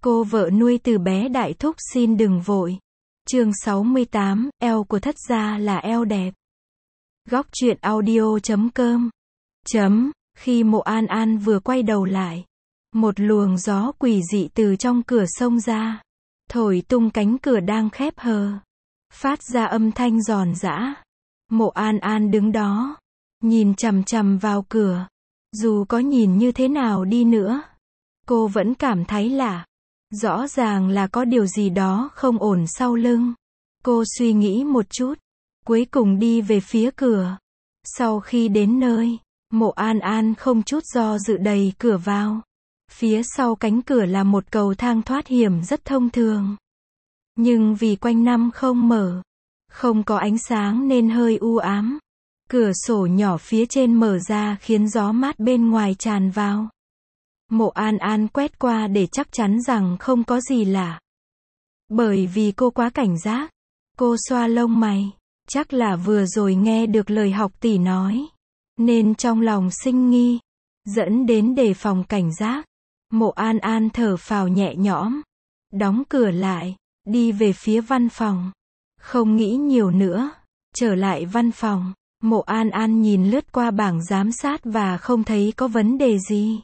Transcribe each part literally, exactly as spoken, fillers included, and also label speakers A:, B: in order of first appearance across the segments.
A: Cô vợ nuôi từ bé đại thúc xin đừng vội. Chương sáu mươi tám, eo của Thất gia là eo đẹp. Góc truyện audio chấm com. Chấm, khi Mộ An An vừa quay đầu lại, một luồng gió quỷ dị từ trong cửa xông ra, thổi tung cánh cửa đang khép hờ, phát ra âm thanh giòn giã. Mộ An An đứng đó, nhìn chằm chằm vào cửa. Dù có nhìn như thế nào đi nữa, cô vẫn cảm thấy lạ. Rõ ràng là có điều gì đó không ổn sau lưng. Cô suy nghĩ một chút, cuối cùng đi về phía cửa. Sau khi đến nơi, Mộ An An không chút do dự đẩy cửa vào. Phía sau cánh cửa là một cầu thang thoát hiểm rất thông thường. Nhưng vì quanh năm không mở, không có ánh sáng nên hơi u ám. Cửa sổ nhỏ phía trên mở ra khiến gió mát bên ngoài tràn vào. Mộ An An quét qua để chắc chắn rằng không có gì lạ. Bởi vì cô quá cảnh giác, cô xoa lông mày, chắc là vừa rồi nghe được lời học tỷ nói, nên trong lòng sinh nghi, dẫn đến đề phòng cảnh giác. Mộ An An thở phào nhẹ nhõm, đóng cửa lại, đi về phía văn phòng. Không nghĩ nhiều nữa, trở lại văn phòng, Mộ An An nhìn lướt qua bảng giám sát và không thấy có vấn đề gì.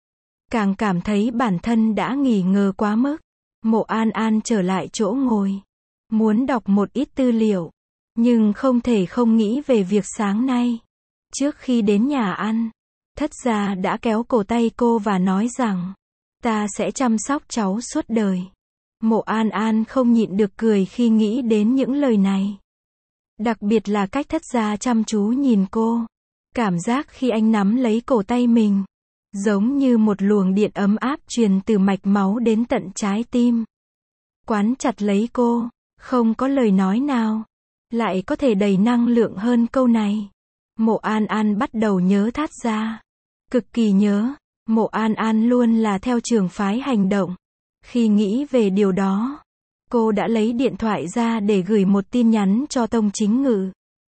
A: Càng cảm thấy bản thân đã nghỉ ngơi quá mức. Mộ An An trở lại chỗ ngồi, muốn đọc một ít tư liệu, nhưng không thể không nghĩ về việc sáng nay. Trước khi đến nhà ăn, Thất gia đã kéo cổ tay cô và nói rằng, ta sẽ chăm sóc cháu suốt đời. Mộ An An không nhịn được cười khi nghĩ đến những lời này. Đặc biệt là cách Thất gia chăm chú nhìn cô. Cảm giác khi anh nắm lấy cổ tay mình, giống như một luồng điện ấm áp truyền từ mạch máu đến tận trái tim. Quán chặt lấy cô, không có lời nói nào lại có thể đầy năng lượng hơn câu này. Mộ An An bắt đầu nhớ Thát gia. Cực kỳ nhớ. Mộ An An luôn là theo trường phái hành động. Khi nghĩ về điều đó, cô đã lấy điện thoại ra để gửi một tin nhắn cho Tông Chính Ngự.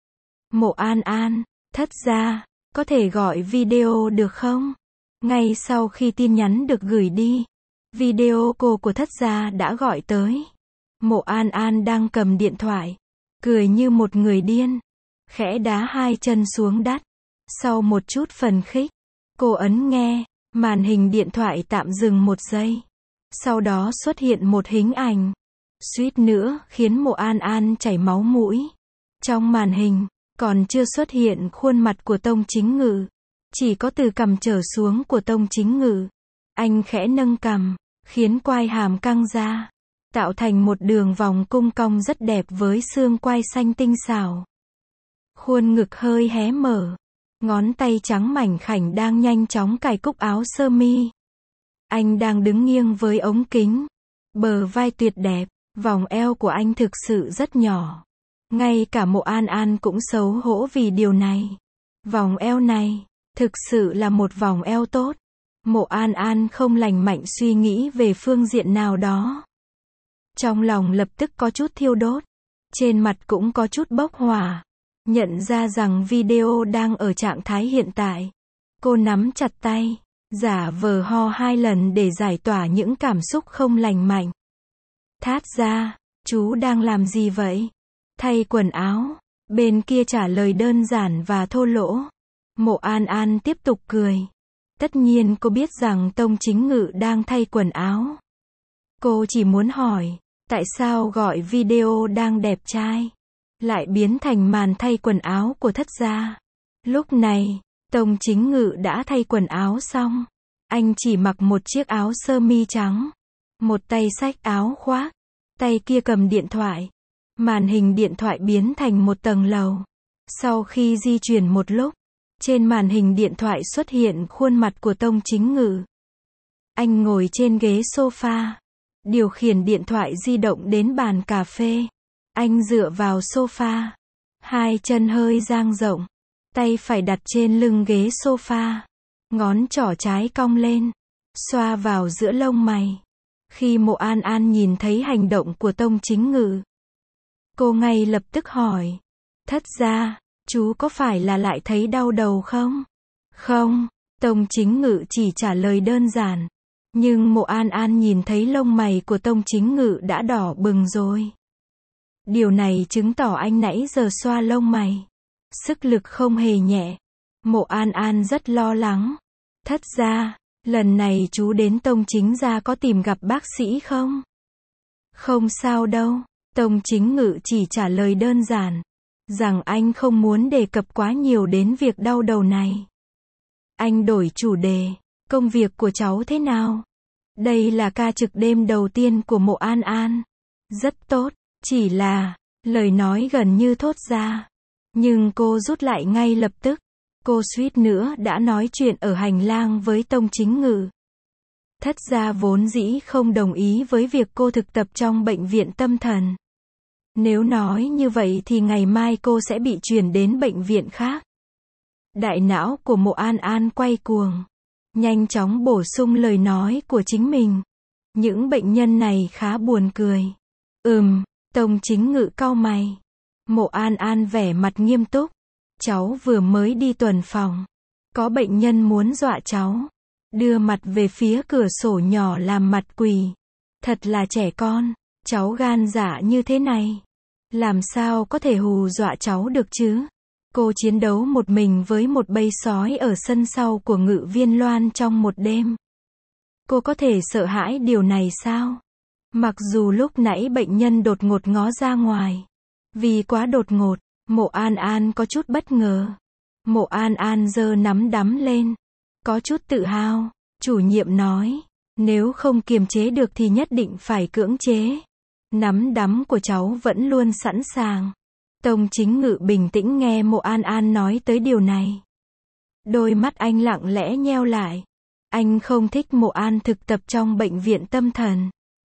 A: Mộ An An, Thất gia, có thể gọi video được không? Ngay sau khi tin nhắn được gửi đi, video cô của Thất gia đã gọi tới. Mộ An An đang cầm điện thoại, cười như một người điên, khẽ đá hai chân xuống đất. Sau một chút phấn khích, cô ấn nghe, màn hình điện thoại tạm dừng một giây. Sau đó xuất hiện một hình ảnh, suýt nữa khiến Mộ An An chảy máu mũi. Trong màn hình, còn chưa xuất hiện khuôn mặt của Tông Chính Ngự, chỉ có từ cằm trở xuống của Tông Chính Ngự. Anh khẽ nâng cằm, khiến quai hàm căng ra, tạo thành một đường vòng cung cong rất đẹp với xương quai xanh tinh xảo. Khuôn ngực hơi hé mở, ngón tay trắng mảnh khảnh đang nhanh chóng cài cúc áo sơ mi. Anh đang đứng nghiêng với ống kính, bờ vai tuyệt đẹp, vòng eo của anh thực sự rất nhỏ. Ngay cả Mộ An An cũng xấu hổ vì điều này. Vòng eo này, thực sự là một vòng eo tốt. Mộ An An không lành mạnh suy nghĩ về phương diện nào đó. Trong lòng lập tức có chút thiêu đốt, trên mặt cũng có chút bốc hỏa. Nhận ra rằng video đang ở trạng thái hiện tại. Cô nắm chặt tay, giả vờ ho hai lần để giải tỏa những cảm xúc không lành mạnh. Thát gia, chú đang làm gì vậy? Thay quần áo. Bên kia trả lời đơn giản và thô lỗ. Mộ An An tiếp tục cười. Tất nhiên cô biết rằng Tông Chính Ngự đang thay quần áo. Cô chỉ muốn hỏi, tại sao gọi video đang đẹp trai lại biến thành màn thay quần áo của Thất gia? Lúc này, Tông Chính Ngự đã thay quần áo xong. Anh chỉ mặc một chiếc áo sơ mi trắng, một tay xách áo khoác, tay kia cầm điện thoại. Màn hình điện thoại biến thành một tầng lầu. Sau khi di chuyển một lúc, trên màn hình điện thoại xuất hiện khuôn mặt của Tông Chính Ngự. Anh ngồi trên ghế sofa, điều khiển điện thoại di động đến bàn cà phê. Anh dựa vào sofa, hai chân hơi dang rộng, tay phải đặt trên lưng ghế sofa, ngón trỏ trái cong lên, xoa vào giữa lông mày. Khi Mộ An An nhìn thấy hành động của Tông Chính Ngự, cô ngay lập tức hỏi, Thất gia, chú có phải là lại thấy đau đầu không? Không, Tông Chính Ngự chỉ trả lời đơn giản, Nhưng Mộ An An nhìn thấy lông mày của Tông Chính Ngự đã đỏ bừng rồi. Điều này chứng tỏ anh nãy giờ xoa lông mày. Sức lực không hề nhẹ. Mộ An An rất lo lắng. Thất gia, lần này chú đến Tông Chính gia có tìm gặp bác sĩ không? Không sao đâu. Tông Chính Ngự chỉ trả lời đơn giản. Rằng anh không muốn đề cập quá nhiều đến việc đau đầu này. Anh đổi chủ đề. Công việc của cháu thế nào? Đây là ca trực đêm đầu tiên của Mộ An An. Rất tốt. Chỉ là, lời nói gần như thốt ra. Nhưng cô rút lại ngay lập tức. Cô suýt nữa đã nói chuyện ở hành lang với Tông Chính Ngự. Thất gia vốn dĩ không đồng ý với việc cô thực tập trong bệnh viện tâm thần. Nếu nói như vậy thì ngày mai cô sẽ bị chuyển đến bệnh viện khác. Đại não của Mộ An An quay cuồng. Nhanh chóng bổ sung lời nói của chính mình. Những bệnh nhân này khá buồn cười. Ừm, Tông Chính Ngự cau mày. Mộ An An vẻ mặt nghiêm túc. Cháu vừa mới đi tuần phòng. Có bệnh nhân muốn dọa cháu. Đưa mặt về phía cửa sổ nhỏ làm mặt quỷ. Thật là trẻ con. Cháu gan dạ như thế này. Làm sao có thể hù dọa cháu được chứ? Cô chiến đấu một mình với một bầy sói ở sân sau của Ngự Viên Loan trong một đêm. Cô có thể sợ hãi điều này sao? Mặc dù lúc nãy bệnh nhân đột ngột ngó ra ngoài. Vì quá đột ngột, Mộ An An có chút bất ngờ. Mộ An An giơ nắm đấm lên. Có chút tự hào. Chủ nhiệm nói, nếu không kiềm chế được thì nhất định phải cưỡng chế. Nắm đấm của cháu vẫn luôn sẵn sàng. Tông Chính Ngự bình tĩnh nghe Mộ An An nói tới điều này. Đôi mắt anh lặng lẽ nheo lại. Anh không thích Mộ An thực tập trong bệnh viện tâm thần.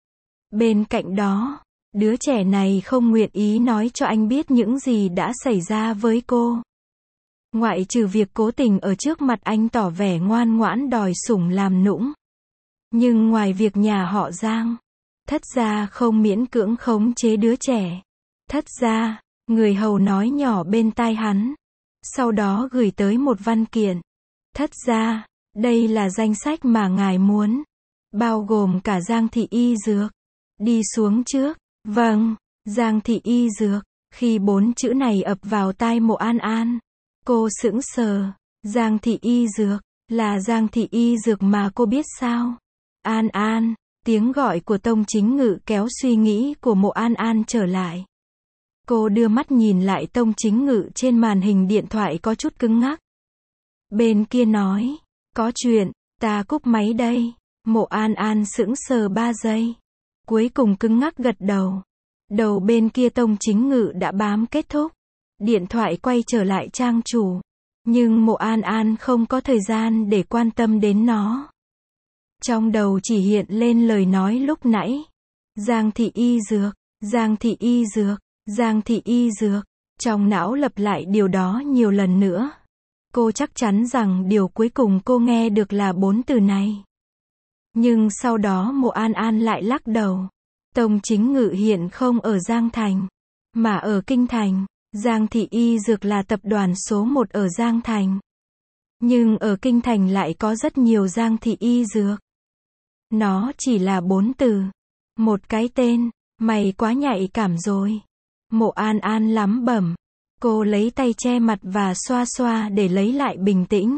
A: Bên cạnh đó, đứa trẻ này không nguyện ý nói cho anh biết những gì đã xảy ra với cô. Ngoại trừ việc cố tình ở trước mặt anh tỏ vẻ ngoan ngoãn đòi sủng làm nũng. Nhưng ngoài việc nhà họ Giang, thất gia không miễn cưỡng khống chế đứa trẻ. Thất gia, người hầu nói nhỏ bên tai hắn. Sau đó gửi tới một văn kiện. Thất gia, đây là danh sách mà ngài muốn. Bao gồm cả Giang Thị Y Dược. Đi xuống trước. Vâng, Giang Thị Y Dược. Khi bốn chữ này ập vào tai Mộ An An, cô sững sờ. Giang Thị Y Dược, là Giang Thị Y Dược mà cô biết sao? An An, tiếng gọi của Tông Chính Ngự kéo suy nghĩ của Mộ An An trở lại. Cô đưa mắt nhìn lại Tông Chính Ngự trên màn hình điện thoại có chút cứng ngắc. Bên kia nói, có chuyện, ta cúp máy đây. Mộ An An sững sờ ba giây. Cuối cùng cứng ngắc gật đầu. Đầu bên kia Tông Chính Ngự đã bám kết thúc. Điện thoại quay trở lại trang chủ. Nhưng Mộ An An không có thời gian để quan tâm đến nó. Trong đầu chỉ hiện lên lời nói lúc nãy. Giang Thị Y Dược, Giang Thị Y Dược, Giang Thị Y Dược. Trong não lặp lại điều đó nhiều lần nữa. Cô chắc chắn rằng điều cuối cùng cô nghe được là bốn từ này. Nhưng sau đó Mộ An An lại lắc đầu. Tông Chính Ngự hiện không ở Giang Thành, mà ở Kinh Thành. Giang Thị Y Dược là tập đoàn số một ở Giang Thành. Nhưng ở Kinh Thành lại có rất nhiều Giang Thị Y Dược. Nó chỉ là bốn từ. Một cái tên. Mày quá nhạy cảm rồi. Mộ An An lắm bẩm. Cô lấy tay che mặt và xoa xoa để lấy lại bình tĩnh.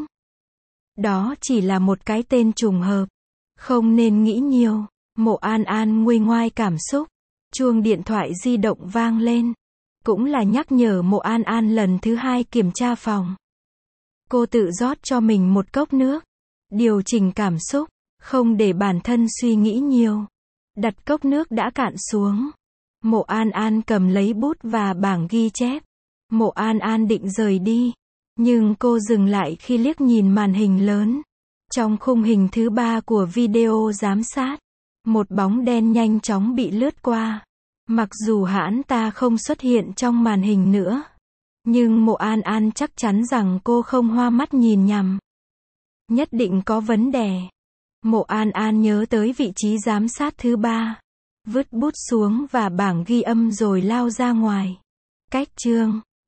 A: Đó chỉ là một cái tên trùng hợp. Không nên nghĩ nhiều. Mộ An An nguôi ngoai cảm xúc. Chuông điện thoại di động vang lên. Cũng là nhắc nhở Mộ An An lần thứ hai kiểm tra phòng. Cô tự rót cho mình một cốc nước. Điều chỉnh cảm xúc. Không để bản thân suy nghĩ nhiều. Đặt cốc nước đã cạn xuống. Mộ An An cầm lấy bút và bảng ghi chép. Mộ An An định rời đi. Nhưng cô dừng lại khi liếc nhìn màn hình lớn. Trong khung hình thứ ba của video giám sát, một bóng đen nhanh chóng bị lướt qua. Mặc dù hãn ta không xuất hiện trong màn hình nữa. Nhưng Mộ An An chắc chắn rằng cô không hoa mắt nhìn nhầm. Nhất định có vấn đề. Mộ An An nhớ tới vị trí giám sát thứ ba. Vứt bút xuống và bảng ghi âm rồi lao ra ngoài. Cách chương